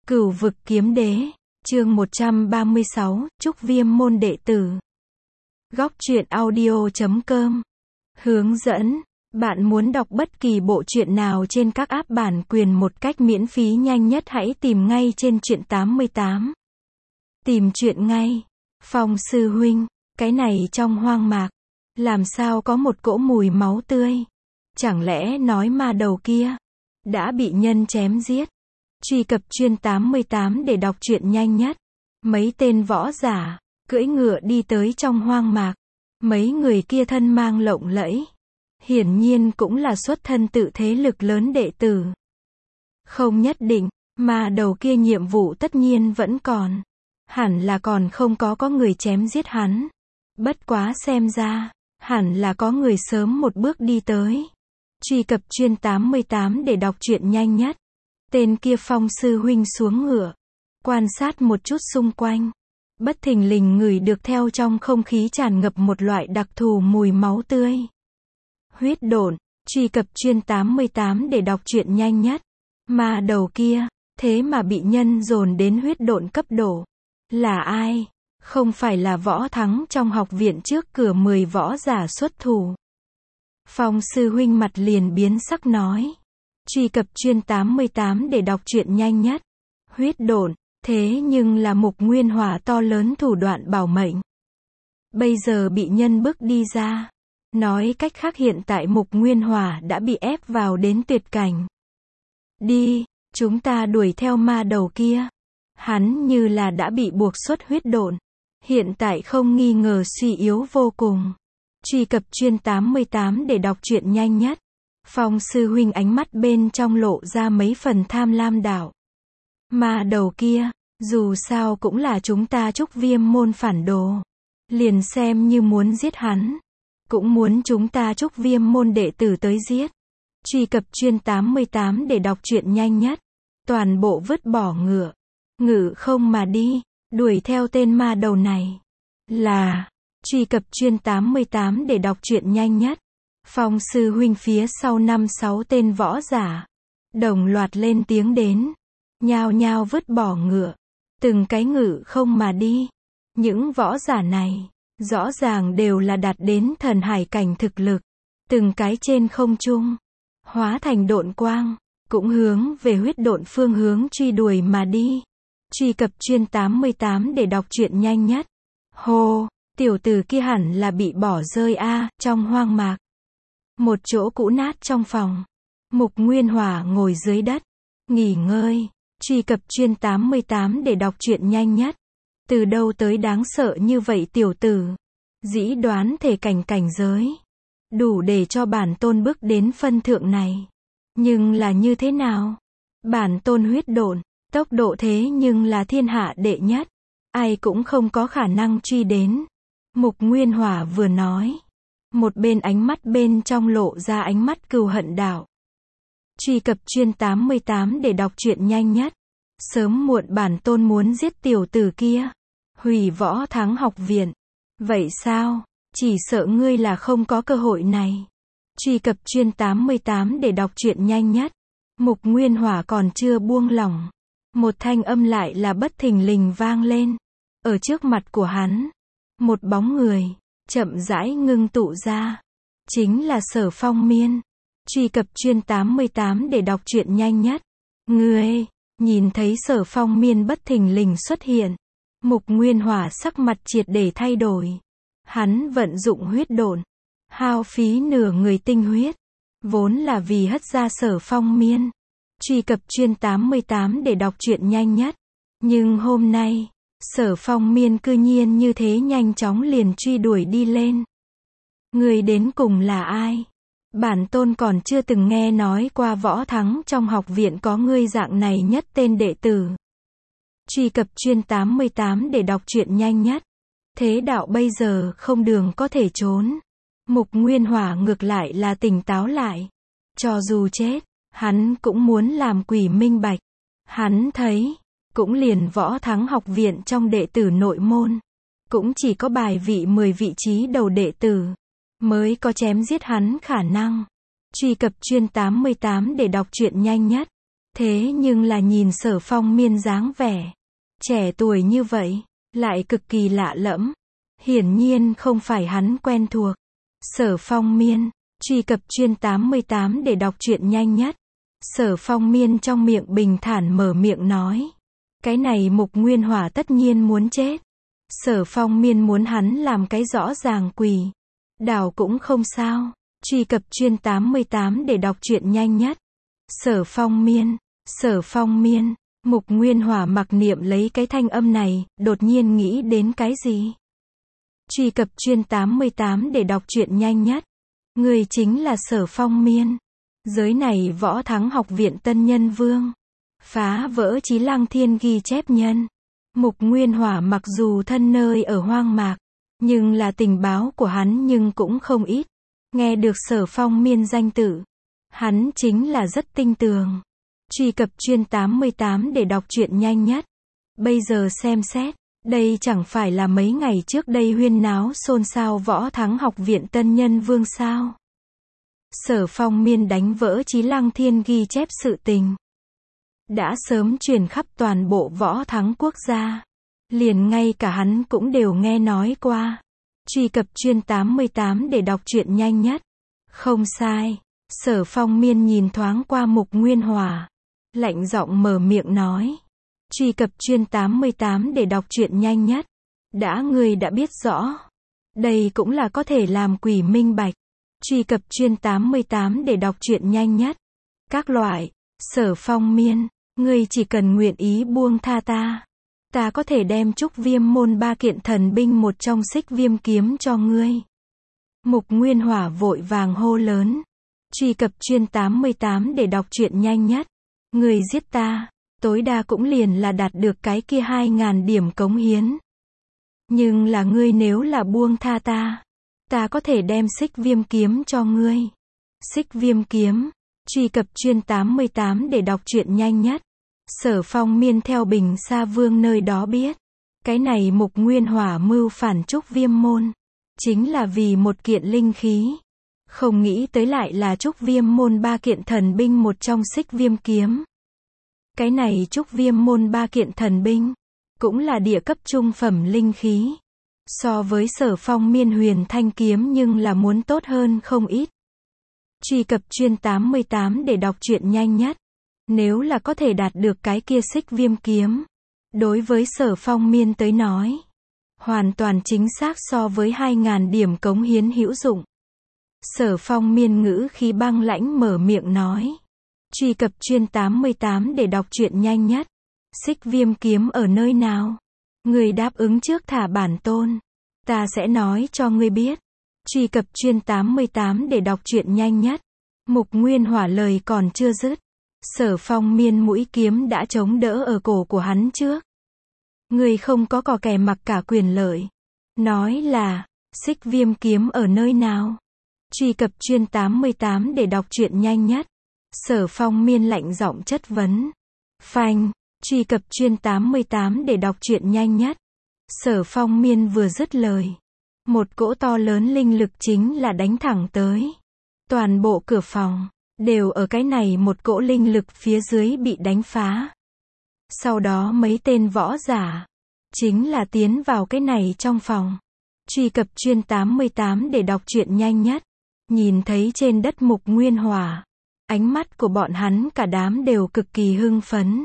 Cửu vực kiếm đế, chương 136, Trúc Viêm môn đệ tử. Góc truyện audio.com. Hướng dẫn, bạn muốn đọc bất kỳ bộ truyện nào trên các app bản quyền một cách miễn phí nhanh nhất hãy tìm ngay trên truyện 88. Tìm truyện ngay. Phong sư huynh, cái này trong hoang mạc, làm sao có một cỗ mùi máu tươi? Chẳng lẽ nói ma đầu kia đã bị nhân chém giết? Truy cập truyện 88 để đọc truyện nhanh nhất. Mấy tên võ giả cưỡi ngựa đi tới trong hoang mạc. Mấy người kia thân mang lộng lẫy, hiển nhiên cũng là xuất thân tự thế lực lớn đệ tử. Không nhất định, mà đầu kia nhiệm vụ tất nhiên vẫn còn. Hẳn là còn không có người chém giết hắn. Bất quá xem ra, hẳn là có người sớm một bước đi tới. Truy cập truyện 88 để đọc truyện nhanh nhất. Tên kia Phong sư huynh xuống ngựa, quan sát một chút xung quanh. Bất thình lình ngửi được theo trong không khí tràn ngập một loại đặc thù mùi máu tươi. Huyết độn, truy cập truyện 88 để đọc truyện nhanh nhất. Mà đầu kia, thế mà bị nhân dồn đến huyết độn cấp độ. Là ai? Không phải là Võ Thắng trong học viện trước cửa 10 võ giả xuất thủ. Phong sư huynh mặt liền biến sắc nói. Truy cập truyện 88 để đọc truyện nhanh nhất. Huyết độn, thế nhưng là Mục Nguyên Hỏa to lớn thủ đoạn bảo mệnh. Bây giờ bị nhân bức đi ra. Nói cách khác hiện tại Mục Nguyên Hỏa đã bị ép vào đến tuyệt cảnh. Đi, chúng ta đuổi theo ma đầu kia. Hắn như là đã bị buộc xuất huyết độn. Hiện tại không nghi ngờ suy yếu vô cùng. Truy cập truyện 88 để đọc truyện nhanh nhất. Phong sư huynh ánh mắt bên trong lộ ra mấy phần tham lam đạo. Mà đầu kia, dù sao cũng là chúng ta Trúc Viêm môn phản đồ. Liền xem như muốn giết hắn, cũng muốn chúng ta Trúc Viêm môn đệ tử tới giết. Truy cập truyện 88 để đọc truyện nhanh nhất. Toàn bộ vứt bỏ ngựa, ngự không mà đi, đuổi theo tên ma đầu này. Là, truy cập truyện 88 để đọc truyện nhanh nhất. Phong sư huynh phía sau 5-6 tên võ giả đồng loạt lên tiếng đến, nhao nhao vứt bỏ ngựa, từng cái ngự không mà đi. Những võ giả này rõ ràng đều là đạt đến thần hải cảnh thực lực, từng cái trên không trung hóa thành độn quang, cũng hướng về huyết độn phương hướng truy đuổi mà đi. Truy cập truyện 88 để đọc truyện nhanh nhất. Hô, tiểu tử kia hẳn là bị bỏ rơi a, trong hoang mạc. Một chỗ cũ nát trong phòng. Mục Nguyên Hỏa ngồi dưới đất, nghỉ ngơi. Truy cập truyện 88 để đọc truyện nhanh nhất. Từ đâu tới đáng sợ như vậy tiểu tử? Dĩ đoán thể cảnh giới. Đủ để cho bản tôn bước đến phân thượng này. Nhưng là như thế nào? Bản tôn huyết độn, tốc độ thế nhưng là thiên hạ đệ nhất. Ai cũng không có khả năng truy đến. Mục Nguyên Hỏa vừa nói. Một bên ánh mắt bên trong lộ ra ánh mắt cừu hận đạo. Truy cập truyện 88 để đọc truyện nhanh nhất. Sớm muộn bản tôn muốn giết tiểu tử kia. Hủy Võ Thắng học viện. Vậy sao? Chỉ sợ ngươi là không có cơ hội này. Truy cập truyện 88 để đọc truyện nhanh nhất. Mục Nguyên Hỏa còn chưa buông lỏng. Một thanh âm lại là bất thình lình vang lên. Ở trước mặt của hắn, một bóng người chậm rãi ngưng tụ ra. Chính là Sở Phong Miên. Truy cập truyện 88 để đọc truyện nhanh nhất. Ngươi, nhìn thấy Sở Phong Miên bất thình lình xuất hiện. Mục Nguyên Hỏa sắc mặt triệt để thay đổi. Hắn vận dụng huyết độn, hao phí nửa người tinh huyết. Vốn là vì hất ra Sở Phong Miên. Truy cập truyện 88 để đọc truyện nhanh nhất. Nhưng hôm nay, Sở Phong Miên cư nhiên như thế nhanh chóng liền truy đuổi đi lên. Người đến cùng là ai? Bản tôn còn chưa từng nghe nói qua Võ Thắng trong học viện có ngươi dạng này nhất tên đệ tử. Truy cập truyện 88 để đọc truyện nhanh nhất. Thế đạo bây giờ không đường có thể trốn. Mục Nguyên Hỏa ngược lại là tỉnh táo lại. Cho dù chết, hắn cũng muốn làm quỷ minh bạch. Hắn thấy, cũng liền Võ Thắng học viện trong đệ tử nội môn, cũng chỉ có bài vị 10 vị trí đầu đệ tử mới có chém giết hắn khả năng. Truy cập truyện 88 để đọc truyện nhanh nhất. Thế nhưng là nhìn Sở Phong Miên dáng vẻ trẻ tuổi như vậy, lại cực kỳ lạ lẫm. Hiển nhiên không phải hắn quen thuộc. Sở Phong Miên, truy cập chuyên 88 để đọc truyện nhanh nhất. Sở Phong Miên trong miệng bình thản mở miệng nói. Cái này Mục Nguyên Hỏa tất nhiên muốn chết. Sở Phong Miên muốn hắn làm cái rõ ràng quỳ đảo cũng không sao. Truy cập chuyên 88 để đọc truyện nhanh nhất. Sở Phong Miên, Sở Phong Miên. Mục Nguyên Hỏa mặc niệm lấy cái thanh âm này, đột nhiên nghĩ đến cái gì? Truy cập chuyên 88 để đọc truyện nhanh nhất. Người chính là Sở Phong Miên. Giới này Võ Thắng Học viện Tân Nhân Vương. Phá vỡ Chí Lăng Thiên ghi chép nhân. Mục Nguyên Hỏa mặc dù thân nơi ở hoang mạc, nhưng là tình báo của hắn nhưng cũng không ít. Nghe được Sở Phong Miên danh tự, hắn chính là rất tinh tường. Truy cập chuyên 88 để đọc truyện nhanh nhất. Bây giờ xem xét, đây chẳng phải là mấy ngày trước đây huyên náo xôn xao Võ Thắng Học viện Tân Nhân Vương sao? Sở Phong Miên đánh vỡ Chí Lăng Thiên ghi chép sự tình. Đã sớm truyền khắp toàn bộ Võ Thắng quốc gia. Liền ngay cả hắn cũng đều nghe nói qua. Truy cập chuyên 88 để đọc truyện nhanh nhất. Không sai. Sở Phong Miên nhìn thoáng qua Mục Nguyên Hỏa. Lạnh giọng mở miệng nói. Truy cập chuyên 88 để đọc truyện nhanh nhất. Người đã biết rõ. Đây cũng là có thể làm quỷ minh bạch. Truy cập chuyên 88 để đọc truyện nhanh nhất. Các loại. Sở Phong Miên, ngươi chỉ cần nguyện ý buông tha ta. Ta có thể đem Trúc Viêm môn 3 kiện thần binh một trong Xích Viêm kiếm cho ngươi. Mục Nguyên Hỏa vội vàng hô lớn. Truy cập chuyên 88 để đọc truyện nhanh nhất. Ngươi giết ta, tối đa cũng liền là đạt được cái kia 2.000 điểm cống hiến. Nhưng là ngươi nếu là buông tha ta, ta có thể đem Xích Viêm kiếm cho ngươi. Xích Viêm kiếm. Truy cập chuyên 88 để đọc truyện nhanh nhất. Sở Phong Miên theo Bình Sa Vương nơi đó biết. Cái này Mục Nguyên Hỏa mưu phản Trúc Viêm môn. Chính là vì một kiện linh khí. Không nghĩ tới lại là Trúc Viêm môn 3 kiện thần binh một trong Xích Viêm kiếm. Cái này Trúc Viêm môn 3 kiện thần binh. Cũng là địa cấp trung phẩm linh khí. So với Sở Phong Miên huyền thanh kiếm nhưng là muốn tốt hơn không ít. Truy cập chuyên 88 để đọc truyện nhanh nhất. Nếu là có thể đạt được cái kia Xích Viêm kiếm, đối với Sở Phong Miên tới nói, hoàn toàn chính xác so với 2.000 điểm cống hiến hữu dụng. Sở Phong Miên ngữ khí băng lãnh mở miệng nói. Truy cập chuyên 88 để đọc truyện nhanh nhất. Xích Viêm kiếm ở nơi nào? Người đáp ứng trước thả bản tôn. Ta sẽ nói cho ngươi biết. Truy cập chuyên 88 để đọc truyện nhanh nhất. Mục Nguyên Hỏa lời còn chưa dứt. Sở Phong Miên mũi kiếm đã chống đỡ ở cổ của hắn trước. Người không có cò kè mặc cả quyền lợi. Nói là, Xích Viêm kiếm ở nơi nào? Truy cập chuyên 88 để đọc truyện nhanh nhất. Sở Phong Miên lạnh giọng chất vấn. Phanh, truy cập chuyên 88 để đọc truyện nhanh nhất. Sở Phong Miên vừa dứt lời. Một cỗ to lớn linh lực chính là đánh thẳng tới. Toàn bộ cửa phòng, đều ở cái này một cỗ linh lực phía dưới bị đánh phá. Sau đó mấy tên võ giả, chính là tiến vào cái này trong phòng. Truy cập chuyên 88 để đọc truyện nhanh nhất. Nhìn thấy trên đất Mục Nguyên Hỏa, ánh mắt của bọn hắn cả đám đều cực kỳ hưng phấn.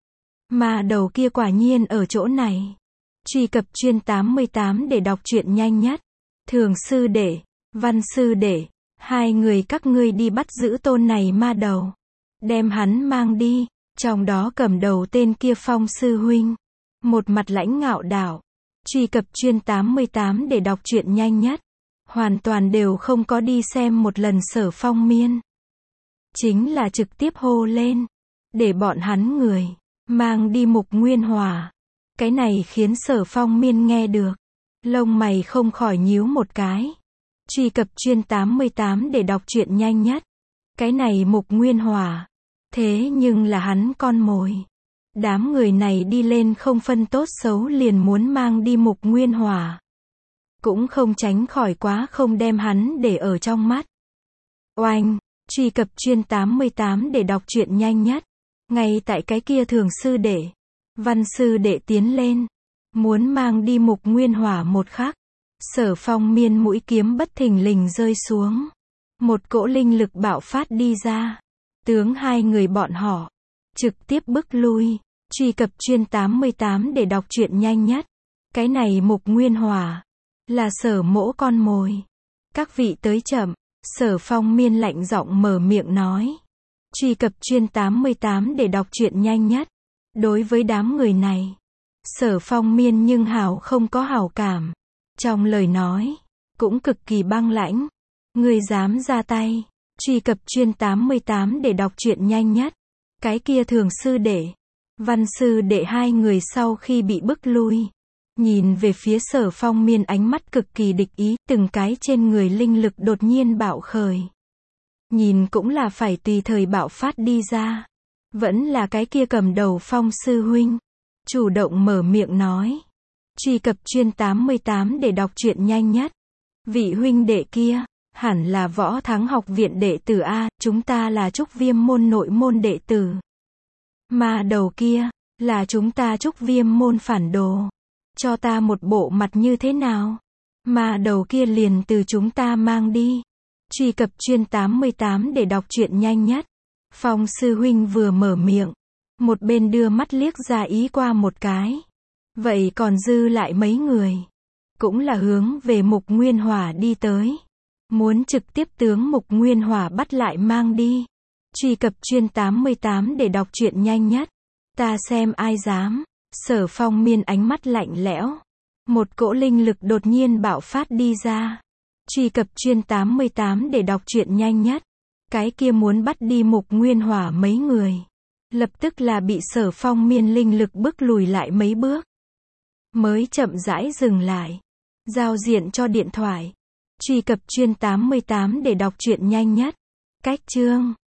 Mà đầu kia quả nhiên ở chỗ này. Truy cập chuyên 88 để đọc truyện nhanh nhất. Thường sư đệ, Văn sư đệ, hai người các ngươi đi bắt giữ tôn này ma đầu. Đem hắn mang đi, trong đó cầm đầu tên kia Phong sư huynh. Một mặt lãnh ngạo đạo. Truy cập chuyên 88 để đọc truyện nhanh nhất. Hoàn toàn đều không có đi xem một lần Sở Phong Miên. Chính là trực tiếp hô lên. Để bọn hắn người, mang đi Mục Nguyên Hỏa. Cái này khiến Sở Phong Miên nghe được. Lông mày không khỏi nhíu một cái. Truy cập chuyên 88 để đọc truyện nhanh nhất. Cái này Mục Nguyên Hỏa. Thế nhưng là hắn con mồi. Đám người này đi lên không phân tốt xấu liền muốn mang đi Mục Nguyên Hỏa. Cũng không tránh khỏi quá không đem hắn để ở trong mắt. Oanh, truy cập chuyên 88 để đọc truyện nhanh nhất. Ngay tại cái kia Thường sư đệ, Văn sư đệ tiến lên, muốn mang đi Mục Nguyên Hỏa một khắc. Sở Phong Miên mũi kiếm bất thình lình rơi xuống. Một cỗ linh lực bạo phát đi ra. Tướng hai người bọn họ trực tiếp bức lui. Truy cập chuyên 88 để đọc truyện nhanh nhất. Cái này Mục Nguyên Hỏa là Sở Mỗ con mồi. Các vị tới chậm. Sở Phong Miên lạnh giọng mở miệng nói. Truy cập chuyên 88 để đọc truyện nhanh nhất. Đối với đám người này, Sở Phong Miên nhưng không có hảo cảm. Trong lời nói cũng cực kỳ băng lãnh. Ngươi dám ra tay? Truy cập chuyên 88 để đọc truyện nhanh nhất. Cái kia Thường sư đệ, Văn sư đệ hai người sau khi bị bức lui, nhìn về phía Sở Phong Miên ánh mắt cực kỳ địch ý, từng cái trên người linh lực đột nhiên bạo khởi. Nhìn cũng là phải tùy thời bạo phát đi ra. Vẫn là cái kia cầm đầu Phong sư huynh, chủ động mở miệng nói. Truy cập chuyên 88 để đọc truyện nhanh nhất. Vị huynh đệ kia, hẳn là Võ Thắng học viện đệ tử A, chúng ta là Trúc Viêm môn nội môn đệ tử. Mà đầu kia, là chúng ta Trúc Viêm môn phản đồ. Cho ta một bộ mặt như thế nào? Mà đầu kia liền từ chúng ta mang đi. Truy cập chuyên 88 để đọc truyện nhanh nhất. Phong sư huynh vừa mở miệng, một bên đưa mắt liếc ra ý qua một cái. Vậy còn dư lại mấy người, cũng là hướng về Mục Nguyên Hỏa đi tới. Muốn trực tiếp tướng Mục Nguyên Hỏa bắt lại mang đi. Truy cập chuyên 88 để đọc truyện nhanh nhất. Ta xem ai dám. Sở Phong Miên ánh mắt lạnh lẽo. Một cỗ linh lực đột nhiên bạo phát đi ra. Truy cập chuyên 88 để đọc truyện nhanh nhất. Cái kia muốn bắt đi Mục Nguyên Hỏa mấy người, lập tức là bị Sở Phong Miên linh lực bức lùi lại mấy bước. Mới chậm rãi dừng lại. Giao diện cho điện thoại. Truy cập chuyên 88 để đọc truyện nhanh nhất. Cách chương